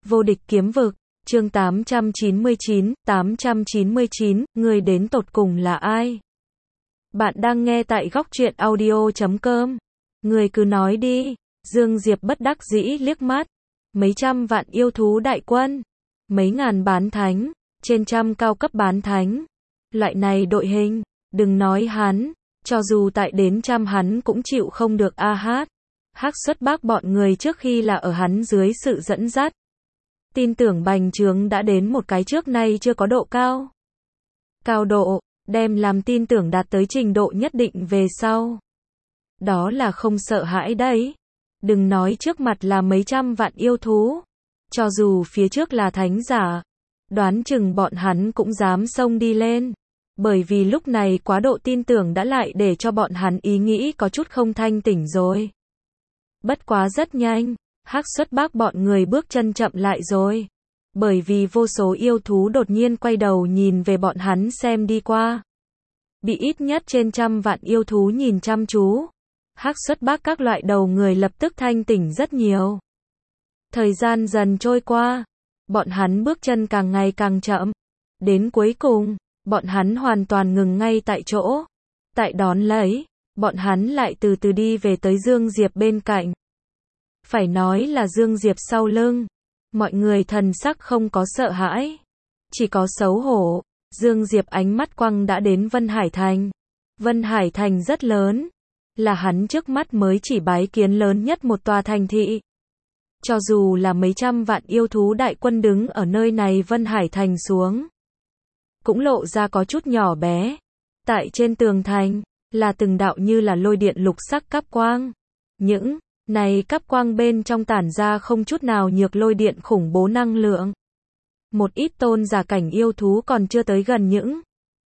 Vô địch kiếm vực, chương 899, người đến tột cùng là ai? Bạn đang nghe tại góc truyện audio.com. Người cứ nói đi. Dương Diệp bất đắc dĩ liếc mắt. Mấy trăm vạn yêu thú đại quân, mấy ngàn bán thánh, trên trăm cao cấp bán thánh. Loại này đội hình, đừng nói hắn, cho dù tại đến trăm hắn cũng chịu không được a hát. Hắc Xuất Bác bọn người trước khi là ở hắn dưới sự dẫn dắt. Tin tưởng bành trướng đã đến một cái trước nay chưa có độ cao. Cao độ, đem làm tin tưởng đạt tới trình độ nhất định về sau. Đó là không sợ hãi đấy. Đừng nói trước mặt là mấy trăm vạn yêu thú. Cho dù phía trước là thánh giả, đoán chừng bọn hắn cũng dám xông đi lên. Bởi vì lúc này quá độ tin tưởng đã lại để cho bọn hắn ý nghĩ có chút không thanh tỉnh rồi. Bất quá rất nhanh, Hắc Xuất Bác bọn người bước chân chậm lại rồi. Bởi vì vô số yêu thú đột nhiên quay đầu nhìn về bọn hắn xem đi qua. Bị ít nhất trên trăm vạn yêu thú nhìn chăm chú. Hắc Xuất Bác các loại đầu người lập tức thanh tỉnh rất nhiều. Thời gian dần trôi qua, bọn hắn bước chân càng ngày càng chậm. Đến cuối cùng, bọn hắn hoàn toàn ngừng ngay tại chỗ. Tại đón lấy, bọn hắn lại từ từ đi về tới Dương Diệp bên cạnh. Phải nói là Dương Diệp sau lưng. Mọi người thần sắc không có sợ hãi, chỉ có xấu hổ. Dương Diệp ánh mắt quăng đã đến Vân Hải Thành. Vân Hải Thành rất lớn, là hắn trước mắt mới chỉ bái kiến lớn nhất một tòa thành thị. Cho dù là mấy trăm vạn yêu thú đại quân đứng ở nơi này Vân Hải Thành xuống, cũng lộ ra có chút nhỏ bé. Tại trên tường thành, là từng đạo như là lôi điện lục sắc cáp quang. Những này cáp quang bên trong tản ra không chút nào nhược lôi điện khủng bố năng lượng. Một ít tôn giả cảnh yêu thú còn chưa tới gần những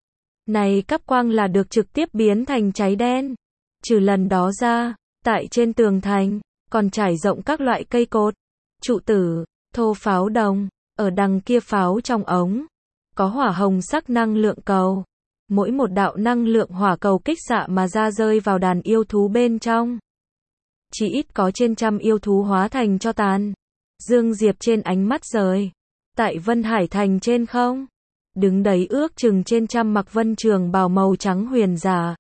này cáp quang là được trực tiếp biến thành cháy đen. Trừ lần đó ra, tại trên tường thành, còn trải rộng các loại cây cột, trụ tử, thô pháo đồng, ở đằng kia pháo trong ống, có hỏa hồng sắc năng lượng cầu. Mỗi một đạo năng lượng hỏa cầu kích xạ mà ra rơi vào đàn yêu thú bên trong. Chỉ ít có trên trăm yêu thú hóa thành cho tàn. Dương Diệp trên ánh mắt rời. Tại Vân Hải Thành trên không, đứng đấy ước chừng trên trăm mặc vân trường bào màu trắng huyền giả.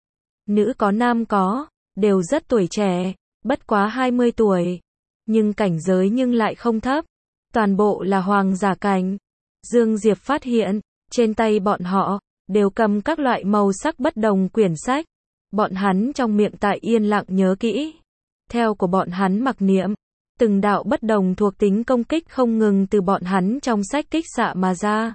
Nữ có nam có, đều rất tuổi trẻ, bất quá 20 tuổi. Nhưng cảnh giới nhưng lại không thấp. Toàn bộ là hoàng giả cảnh. Dương Diệp phát hiện, trên tay bọn họ, đều cầm các loại màu sắc bất đồng quyển sách. Bọn hắn trong miệng tại yên lặng nhớ kỹ. Theo của bọn hắn mặc niệm, từng đạo bất đồng thuộc tính công kích không ngừng từ bọn hắn trong sách kích xạ mà ra.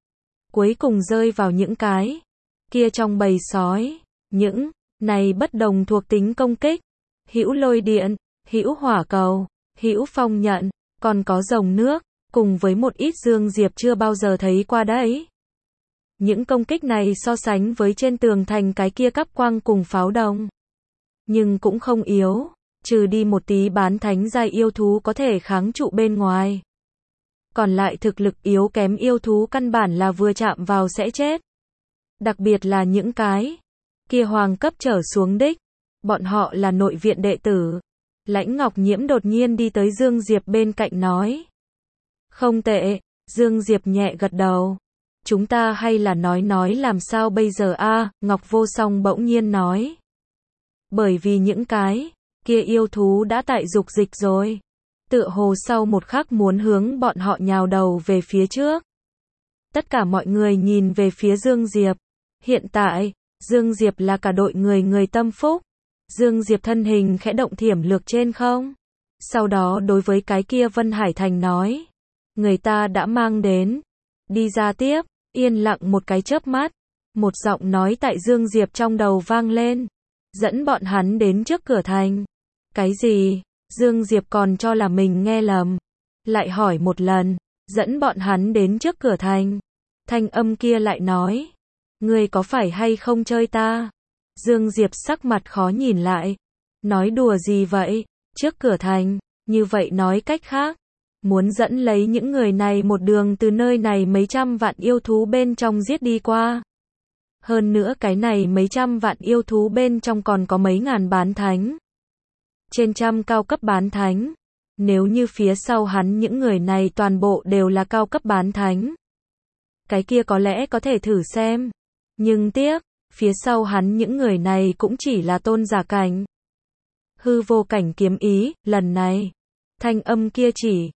Cuối cùng rơi vào những cái kia trong bầy sói. Những này bất đồng thuộc tính công kích, hữu lôi điện, hữu hỏa cầu, hữu phong nhận, còn có rồng nước, cùng với một ít Dương Diệp chưa bao giờ thấy qua đấy. Những công kích này so sánh với trên tường thành cái kia cáp quang cùng pháo đồng, nhưng cũng không yếu, trừ đi một tí bán thánh giai yêu thú có thể kháng trụ bên ngoài. Còn lại thực lực yếu kém yêu thú căn bản là vừa chạm vào sẽ chết. Đặc biệt là những cái kia hoàng cấp trở xuống đích, bọn họ là nội viện đệ tử. Lãnh Ngọc Nhiễm đột nhiên đi tới Dương Diệp bên cạnh nói. Không tệ, Dương Diệp nhẹ gật đầu. Chúng ta hay là nói làm sao bây giờ a? Ngọc Vô Song bỗng nhiên nói. Bởi vì những cái kia yêu thú đã tại dục dịch rồi. Tựa hồ sau một khắc muốn hướng bọn họ nhào đầu về phía trước. Tất cả mọi người nhìn về phía Dương Diệp. Hiện tại, Dương Diệp là cả đội người tâm phúc. Dương Diệp thân hình khẽ động thiểm lược trên không. Sau đó đối với cái kia Vân Hải Thành nói. Người ta đã mang đến. Đi ra tiếp, yên lặng một cái chớp mắt. Một giọng nói tại Dương Diệp trong đầu vang lên. Dẫn bọn hắn đến trước cửa thành. Cái gì? Dương Diệp còn cho là mình nghe lầm. Lại hỏi một lần. Dẫn bọn hắn đến trước cửa thành. Thanh âm kia lại nói. Ngươi có phải hay không chơi ta? Dương Diệp sắc mặt khó nhìn lại. Nói đùa gì vậy? Trước cửa thành. Như vậy nói cách khác. Muốn dẫn lấy những người này một đường từ nơi này mấy trăm vạn yêu thú bên trong giết đi qua. Hơn nữa cái này mấy trăm vạn yêu thú bên trong còn có mấy ngàn bán thánh. Trên trăm cao cấp bán thánh. Nếu như phía sau hắn những người này toàn bộ đều là cao cấp bán thánh, cái kia có lẽ có thể thử xem. Nhưng tiếc, phía sau hắn những người này cũng chỉ là tôn giả cảnh. Hư vô cảnh kiếm ý, lần này, thanh âm kia chỉ,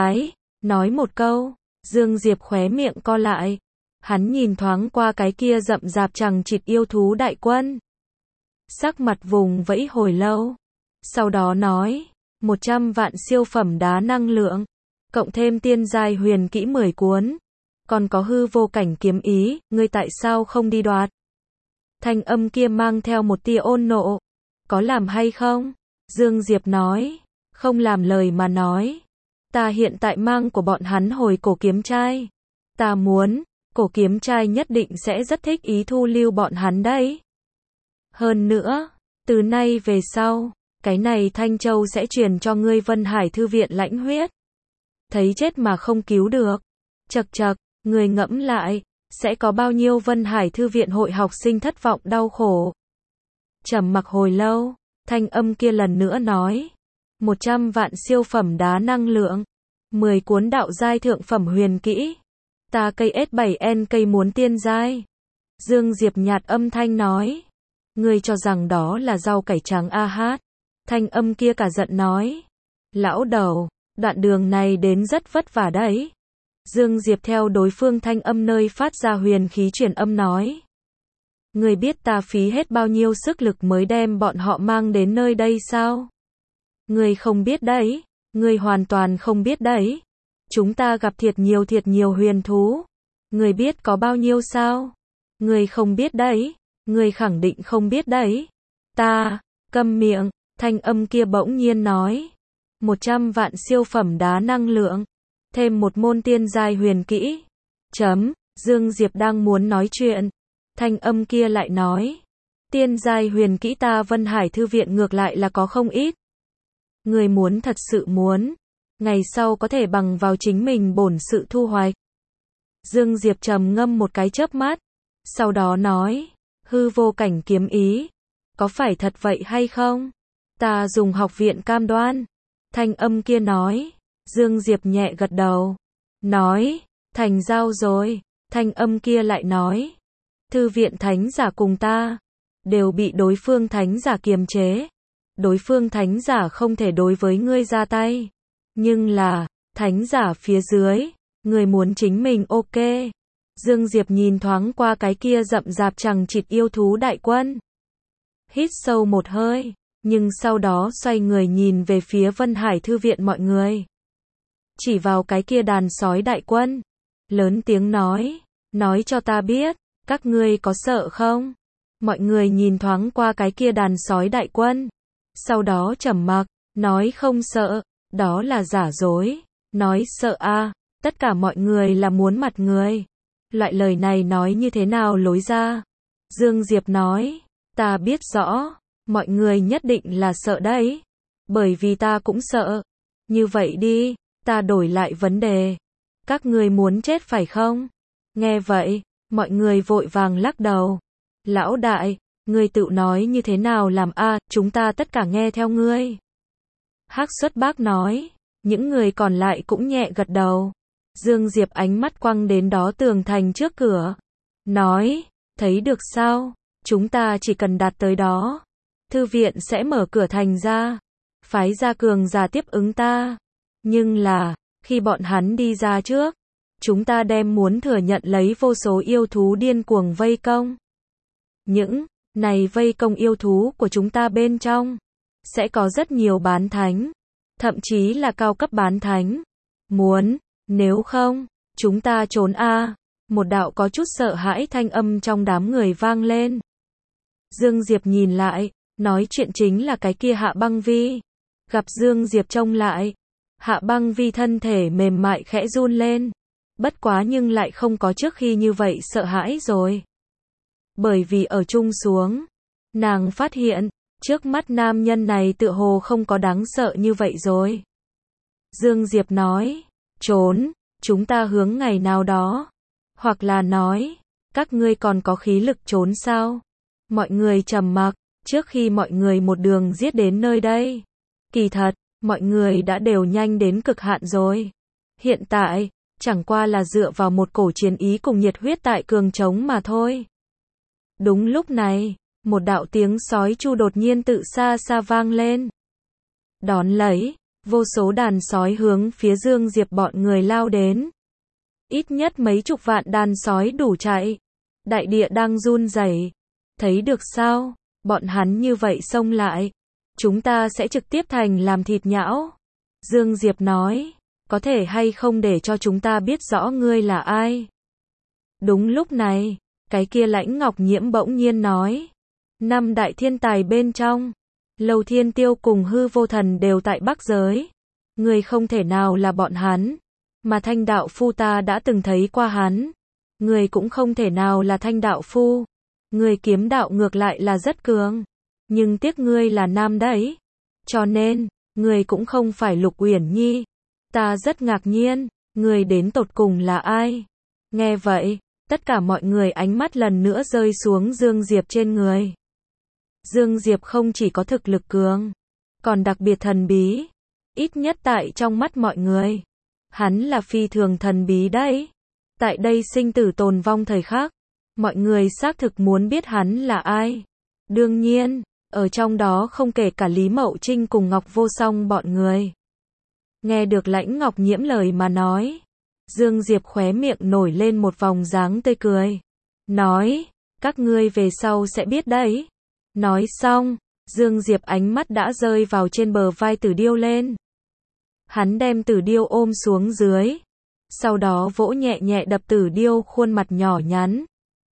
nói một câu, Dương Diệp khóe miệng co lại. Hắn nhìn thoáng qua cái kia rậm rạp chằng chịt yêu thú đại quân. Sắc mặt vùng vẫy hồi lâu. Sau đó nói, 100 vạn siêu phẩm đá năng lượng, cộng thêm tiên giai huyền kỹ 10 cuốn. Còn có hư vô cảnh kiếm ý, ngươi tại sao không đi đoạt? Thanh âm kia mang theo một tia ôn nộ. Có làm hay không? Dương Diệp nói, không làm lời mà nói. Ta hiện tại mang của bọn hắn hồi cổ kiếm trai. Ta muốn, cổ kiếm trai nhất định sẽ rất thích ý thu lưu bọn hắn đấy. Hơn nữa, từ nay về sau, cái này Thanh Châu sẽ truyền cho ngươi Vân Hải Thư viện lãnh huyết. Thấy chết mà không cứu được. Chậc chậc, người ngẫm lại, sẽ có bao nhiêu Vân Hải Thư viện hội học sinh thất vọng đau khổ. Trầm mặc hồi lâu, thanh âm kia lần nữa nói, 100 vạn siêu phẩm đá năng lượng, 10 cuốn đạo giai thượng phẩm huyền kỹ. Ta cây S7N cây muốn tiên giai. Dương Diệp nhạt âm thanh nói, ngươi cho rằng đó là rau cải trắng a hát. Thanh âm kia cả giận nói, lão đầu, đoạn đường này đến rất vất vả đấy. Dương Diệp theo đối phương thanh âm nơi phát ra huyền khí truyền âm nói, ngươi biết ta phí hết bao nhiêu sức lực mới đem bọn họ mang đến nơi đây sao? Ngươi không biết đấy, ngươi hoàn toàn không biết đấy. Chúng ta gặp thiệt nhiều huyền thú. Ngươi biết có bao nhiêu sao? Ngươi không biết đấy, ngươi khẳng định không biết đấy. Ta, câm miệng, thanh âm kia bỗng nhiên nói, 100 vạn siêu phẩm đá năng lượng, thêm một môn tiên giai huyền kỹ. Dương Diệp đang muốn nói chuyện, thanh âm kia lại nói, tiên giai huyền kỹ ta Vân Hải Thư viện ngược lại là có không ít. Người muốn thật sự muốn, ngày sau có thể bằng vào chính mình bổn sự thu hoạch. Dương Diệp trầm ngâm một cái chớp mắt, sau đó nói, hư vô cảnh kiếm ý, có phải thật vậy hay không? Ta dùng học viện cam đoan. Thanh âm kia nói, Dương Diệp nhẹ gật đầu, nói, thành giao rồi. Thanh âm kia lại nói, thư viện thánh giả cùng ta, đều bị đối phương thánh giả kiềm chế. Đối phương thánh giả không thể đối với ngươi ra tay. Nhưng là, thánh giả phía dưới, người muốn chính mình ok. Dương Diệp nhìn thoáng qua cái kia rậm rạp chằng chịt yêu thú đại quân. Hít sâu một hơi, nhưng sau đó xoay người nhìn về phía Vân Hải Thư viện mọi người. Chỉ vào cái kia đàn sói đại quân. Lớn tiếng nói cho ta biết, các ngươi có sợ không? Mọi người nhìn thoáng qua cái kia đàn sói đại quân. Sau đó trầm mặc, nói không sợ, đó là giả dối. Nói sợ a, tất cả mọi người là muốn mặt người. Loại lời này nói như thế nào lối ra? Dương Diệp nói, ta biết rõ, mọi người nhất định là sợ đấy. Bởi vì ta cũng sợ. Như vậy đi, ta đổi lại vấn đề. Các ngươi muốn chết phải không? Nghe vậy, mọi người vội vàng lắc đầu. Lão đại, ngươi tự nói như thế nào làm a, chúng ta tất cả nghe theo ngươi. Hắc Xuất Bác nói, những người còn lại cũng nhẹ gật đầu. Dương Diệp ánh mắt quăng đến đó tường thành trước cửa. Nói, thấy được sao, chúng ta chỉ cần đạt tới đó. Thư viện sẽ mở cửa thành ra. Phái ra cường giả tiếp ứng ta. Nhưng là, khi bọn hắn đi ra trước, chúng ta đem muốn thừa nhận lấy vô số yêu thú điên cuồng vây công. Những này vây công yêu thú của chúng ta bên trong, sẽ có rất nhiều bán thánh, thậm chí là cao cấp bán thánh. Nếu không, chúng ta trốn a. Một đạo có chút sợ hãi thanh âm trong đám người vang lên. Dương Diệp nhìn lại, nói chuyện chính là cái kia Hạ Băng Vi. Gặp Dương Diệp trông lại, Hạ Băng Vi thân thể mềm mại khẽ run lên. Bất quá nhưng lại không có trước khi như vậy sợ hãi rồi. Bởi vì ở chung xuống, nàng phát hiện, trước mắt nam nhân này tựa hồ không có đáng sợ như vậy rồi. Dương Diệp nói, trốn, chúng ta hướng ngày nào đó. Hoặc là nói, các ngươi còn có khí lực trốn sao? Mọi người trầm mặc, trước khi mọi người một đường giết đến nơi đây. Kỳ thật, mọi người đã đều nhanh đến cực hạn rồi. Hiện tại, chẳng qua là dựa vào một cổ chiến ý cùng nhiệt huyết tại cường trống mà thôi. Đúng lúc này, một đạo tiếng sói chu đột nhiên tự xa xa vang lên. Đón lấy, vô số đàn sói hướng phía Dương Diệp bọn người lao đến. Ít nhất mấy chục vạn đàn sói đủ chạy. Đại địa đang run rẩy. Thấy được sao? Bọn hắn như vậy xông lại. Chúng ta sẽ trực tiếp thành làm thịt nhão. Dương Diệp nói, có thể hay không để cho chúng ta biết rõ ngươi là ai? Đúng lúc này, cái kia Lãnh Ngọc Nhiễm bỗng nhiên nói. 5 đại thiên tài bên trong, Lâu Thiên Tiêu cùng Hư Vô Thần đều tại Bắc giới. Ngươi không thể nào là bọn hắn. Mà Thanh đạo phu ta đã từng thấy qua hắn. Ngươi cũng không thể nào là Thanh đạo phu. Ngươi kiếm đạo ngược lại là rất cường. Nhưng tiếc ngươi là nam đấy. Cho nên, ngươi cũng không phải Lục Uyển Nhi. Ta rất ngạc nhiên, ngươi đến tột cùng là ai? Nghe vậy, tất cả mọi người ánh mắt lần nữa rơi xuống Dương Diệp trên người. Dương Diệp không chỉ có thực lực cường, còn đặc biệt thần bí. Ít nhất tại trong mắt mọi người. Hắn là phi thường thần bí đấy. Tại đây sinh tử tồn vong thời khắc, mọi người xác thực muốn biết hắn là ai. Đương nhiên, ở trong đó không kể cả Lý Mậu Trinh cùng Ngọc Vô Song bọn người. Nghe được Lãnh Ngọc Nhiễm lời mà nói, Dương Diệp khóe miệng nổi lên một vòng dáng tươi cười. Nói, các ngươi về sau sẽ biết đấy. Nói xong, Dương Diệp ánh mắt đã rơi vào trên bờ vai Tử Điêu lên. Hắn đem Tử Điêu ôm xuống dưới. Sau đó vỗ nhẹ nhẹ đập Tử Điêu khuôn mặt nhỏ nhắn.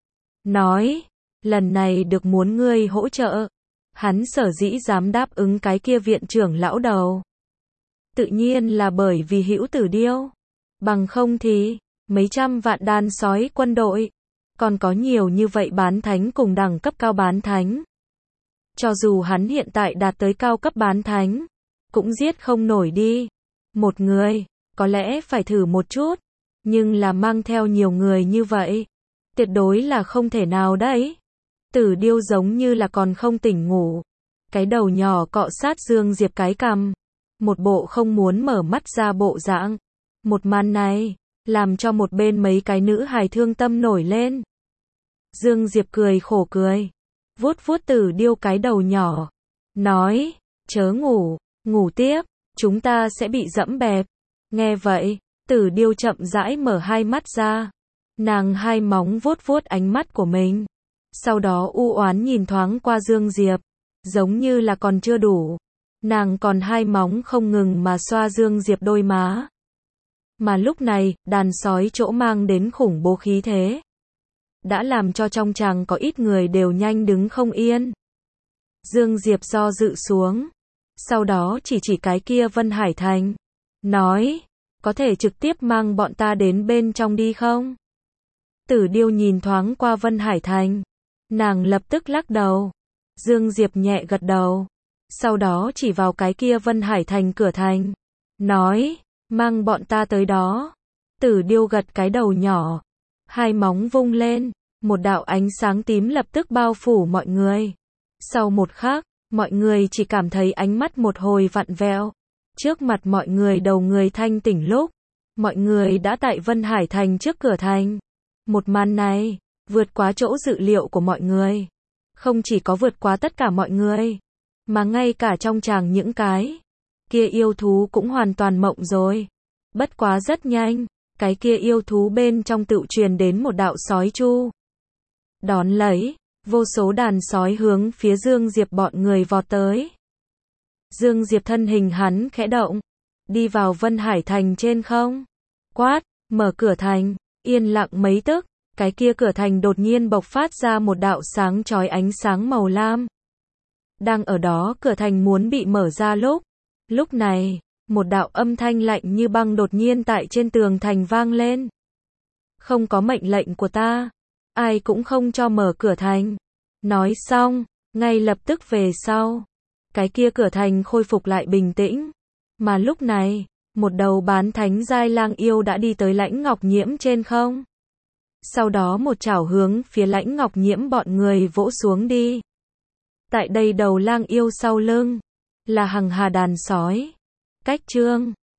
Nói, lần này được muốn ngươi hỗ trợ. Hắn sở dĩ dám đáp ứng cái kia viện trưởng lão đầu. Tự nhiên là bởi vì hữu Tử Điêu. Bằng không thì, mấy trăm vạn đàn sói quân đội. Còn có nhiều như vậy bán thánh cùng đẳng cấp cao bán thánh. Cho dù hắn hiện tại đạt tới cao cấp bán thánh, cũng giết không nổi đi. Một người, có lẽ phải thử một chút. Nhưng là mang theo nhiều người như vậy, tuyệt đối là không thể nào đấy. Tử Điêu giống như là còn không tỉnh ngủ. Cái đầu nhỏ cọ sát Dương Diệp cái cằm. Một bộ không muốn mở mắt ra bộ dạng. Một màn này, làm cho một bên mấy cái nữ hài thương tâm nổi lên. Dương Diệp cười khổ cười. Vuốt vuốt Tử Điêu cái đầu nhỏ. Nói, chớ ngủ, ngủ tiếp, chúng ta sẽ bị dẫm bẹp. Nghe vậy, Tử Điêu chậm rãi mở hai mắt ra. Nàng hai móng vuốt vuốt ánh mắt của mình. Sau đó u oán nhìn thoáng qua Dương Diệp. Giống như là còn chưa đủ. Nàng còn hai móng không ngừng mà xoa Dương Diệp đôi má. Mà lúc này, đàn sói chỗ mang đến khủng bố khí thế. Đã làm cho trong tràng có ít người đều nhanh đứng không yên. Dương Diệp do dự xuống. Sau đó chỉ cái kia Vân Hải Thành. Nói, có thể trực tiếp mang bọn ta đến bên trong đi không? Tử Điêu nhìn thoáng qua Vân Hải Thành. Nàng lập tức lắc đầu. Dương Diệp nhẹ gật đầu. Sau đó chỉ vào cái kia Vân Hải Thành cửa thành. Nói, mang bọn ta tới đó. Tử Điêu gật cái đầu nhỏ. Hai móng vung lên. Một đạo ánh sáng tím lập tức bao phủ mọi người. Sau một khắc, mọi người chỉ cảm thấy ánh mắt một hồi vặn vẹo. Trước mặt mọi người đầu người thanh tỉnh lúc. Mọi người đã tại Vân Hải Thành trước cửa thành. Một màn này, vượt quá chỗ dự liệu của mọi người. Không chỉ có vượt quá tất cả mọi người, mà ngay cả trong tràng những cái kia yêu thú cũng hoàn toàn mộng rồi. Bất quá rất nhanh, cái kia yêu thú bên trong tự truyền đến một đạo sói chu. Đón lấy, vô số đàn sói hướng phía Dương Diệp bọn người vọt tới. Dương Diệp thân hình hắn khẽ động, đi vào Vân Hải Thành trên không. Quát, mở cửa thành, yên lặng mấy tức, cái kia cửa thành đột nhiên bộc phát ra một đạo sáng chói ánh sáng màu lam. Đang ở đó cửa thành muốn bị mở ra lúc này, một đạo âm thanh lạnh như băng đột nhiên tại trên tường thành vang lên. Không có mệnh lệnh của ta, ai cũng không cho mở cửa thành. Nói xong, ngay lập tức về sau, cái kia cửa thành khôi phục lại bình tĩnh. Mà lúc này, một đầu bán thánh giai lang yêu đã đi tới Lãnh Ngọc Nhiễm trên không. Sau đó một chảo hướng phía Lãnh Ngọc Nhiễm bọn người vỗ xuống đi. Tại đây đầu lang yêu sau lưng, là hằng hà đàn sói. Cách chương